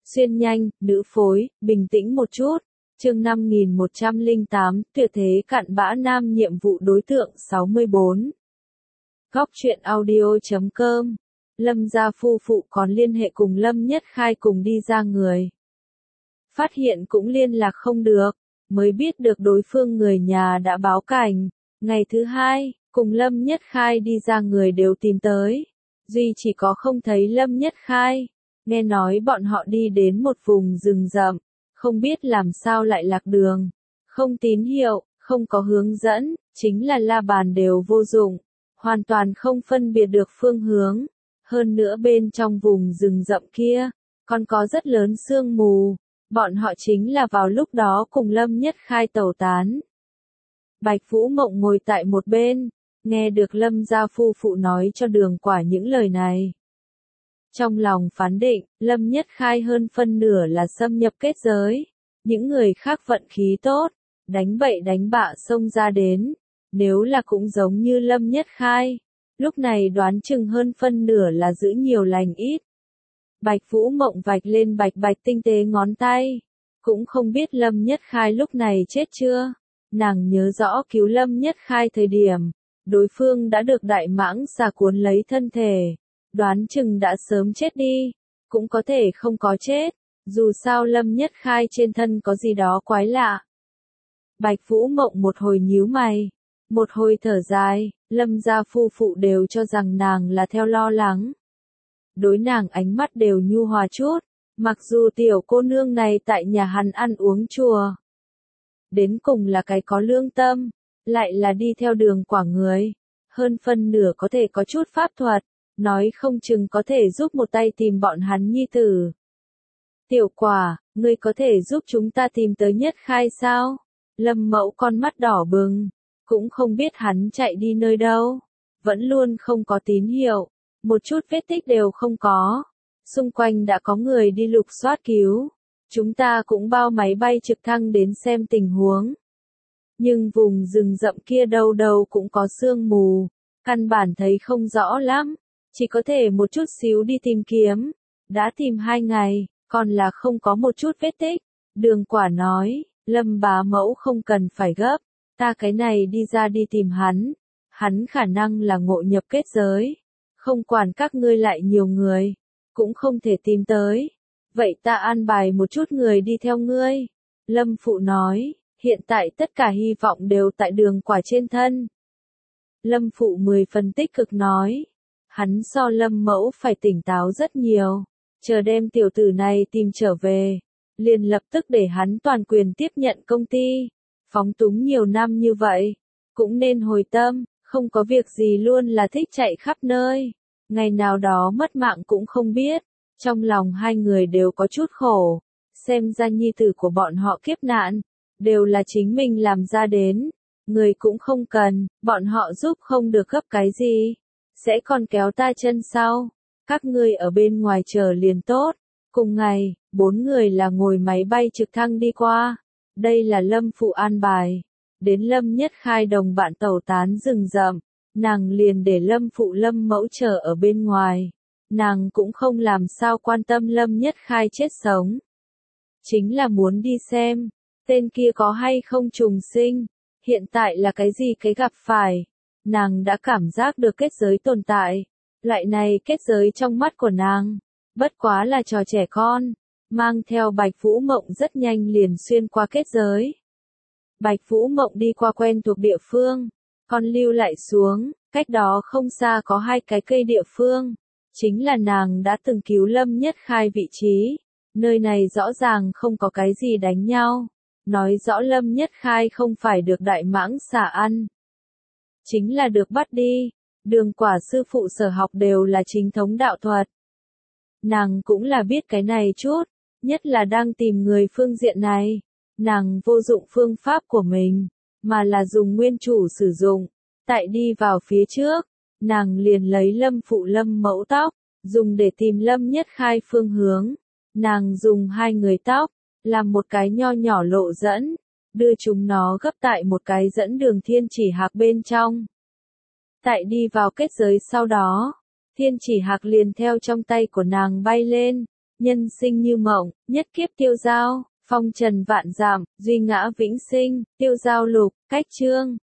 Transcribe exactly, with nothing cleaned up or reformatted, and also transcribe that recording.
Xuyên nhanh, nữ phối, bình tĩnh một chút. Chương năm nghìn một trăm lẻ tám, tuyệt thế cặn bã nam nhiệm vụ đối tượng sáu mươi bốn. Góc truyện audio chấm com. Lâm gia phu phụ còn liên hệ cùng Lâm Nhất Khai cùng đi ra người. Phát hiện cũng liên lạc không được, mới biết được đối phương người nhà đã báo cảnh. Ngày thứ hai, cùng Lâm Nhất Khai đi ra người đều tìm tới. Duy chỉ có không thấy Lâm Nhất Khai. Nghe nói bọn họ đi đến một vùng rừng rậm, không biết làm sao lại lạc đường. Không tín hiệu, không có hướng dẫn, chính là la bàn đều vô dụng. Hoàn toàn không phân biệt được phương hướng. Hơn nữa bên trong vùng rừng rậm kia, còn có rất lớn sương mù. Bọn họ chính là vào lúc đó cùng Lâm Nhất Khai tẩu tán. Bạch Vũ Mộng ngồi tại một bên, nghe được Lâm gia phu phụ nói cho Đường Quả những lời này. Trong lòng phán định, Lâm Nhất Khai hơn phân nửa là xâm nhập kết giới. Những người khác vận khí tốt, đánh bậy đánh bạ xông ra đến. Nếu là cũng giống như Lâm Nhất Khai, lúc này đoán chừng hơn phân nửa là giữ nhiều lành ít. Bạch Vũ Mộng vạch lên bạch bạch tinh tế ngón tay. Cũng không biết Lâm Nhất Khai lúc này chết chưa. Nàng nhớ rõ cứu Lâm Nhất Khai thời điểm, đối phương đã được đại mãng xà cuốn lấy thân thể. Đoán chừng đã sớm chết đi, cũng có thể không có chết, dù sao Lâm Nhất Khai trên thân có gì đó quái lạ. Bạch Vũ Mộng một hồi nhíu mày, một hồi thở dài, Lâm gia phu phụ đều cho rằng nàng là theo lo lắng. Đối nàng ánh mắt đều nhu hòa chút, mặc dù tiểu cô nương này tại nhà hắn ăn uống chùa. Đến cùng là cái có lương tâm, lại là đi theo Đường Quả người, hơn phân nửa có thể có chút pháp thuật. Nói không chừng có thể giúp một tay tìm bọn hắn nhi tử. Tiểu Quả, ngươi có thể giúp chúng ta tìm tới Nhất Khai sao? Lâm Mẫu con mắt đỏ bừng, cũng không biết hắn chạy đi nơi đâu. Vẫn luôn không có tín hiệu, một chút vết tích đều không có. Xung quanh đã có người đi lục soát cứu. Chúng ta cũng bao máy bay trực thăng đến xem tình huống. Nhưng vùng rừng rậm kia đâu đâu cũng có sương mù, căn bản thấy không rõ lắm. Chỉ có thể một chút xíu đi tìm kiếm. Đã tìm hai ngày, còn là không có một chút vết tích. Đường Quả nói, Lâm bá mẫu không cần phải gấp. Ta cái này đi ra đi tìm hắn. Hắn khả năng là ngộ nhập kết giới. Không quản các ngươi lại nhiều người. Cũng không thể tìm tới. Vậy ta an bài một chút người đi theo ngươi. Lâm phụ nói, hiện tại tất cả hy vọng đều tại Đường Quả trên thân. Lâm phụ mười phần tích cực nói. Hắn so Lâm mẫu phải tỉnh táo rất nhiều, chờ đem tiểu tử này tìm trở về, liền lập tức để hắn toàn quyền tiếp nhận công ty, phóng túng nhiều năm như vậy, cũng nên hồi tâm, không có việc gì luôn là thích chạy khắp nơi, ngày nào đó mất mạng cũng không biết, trong lòng hai người đều có chút khổ, xem ra nhi tử của bọn họ kiếp nạn, đều là chính mình làm ra đến, người cũng không cần, bọn họ giúp không được gấp cái gì. Sẽ còn kéo ta chân sau, các ngươi ở bên ngoài chờ liền tốt. Cùng ngày, bốn người là ngồi máy bay trực thăng đi qua. Đây là Lâm phụ an bài. Đến Lâm Nhất Khai đồng bạn tẩu tán rừng rậm, nàng liền để Lâm phụ Lâm mẫu chờ ở bên ngoài. Nàng cũng không làm sao quan tâm Lâm Nhất Khai chết sống. Chính là muốn đi xem, tên kia có hay không trùng sinh, hiện tại là cái gì cái gặp phải. Nàng đã cảm giác được kết giới tồn tại. Loại này kết giới trong mắt của nàng, bất quá là trò trẻ con, mang theo Bạch Vũ Mộng rất nhanh liền xuyên qua kết giới. Bạch Vũ Mộng đi qua quen thuộc địa phương, con lưu lại xuống, cách đó không xa có hai cái cây địa phương, chính là nàng đã từng cứu Lâm Nhất Khai vị trí. Nơi này rõ ràng không có cái gì đánh nhau, nói rõ Lâm Nhất Khai không phải được đại mãng xà ăn. Chính là được bắt đi, Đường Quả sư phụ sở học đều là chính thống đạo thuật. Nàng cũng là biết cái này chút, nhất là đang tìm người phương diện này. Nàng vô dụng phương pháp của mình, mà là dùng nguyên chủ sử dụng. Tại đi vào phía trước, nàng liền lấy Lâm phụ Lâm mẫu tóc, dùng để tìm Lâm Nhất Khai phương hướng. Nàng dùng hai người tóc, làm một cái nho nhỏ lộ dẫn. Đưa chúng nó gấp tại một cái dẫn đường thiên chỉ hạc bên trong. Tại đi vào kết giới sau đó, thiên chỉ hạc liền theo trong tay của nàng bay lên, nhân sinh như mộng, nhất kiếp tiêu dao, phong trần vạn giảm, duy ngã vĩnh sinh, tiêu dao lục, cách chương.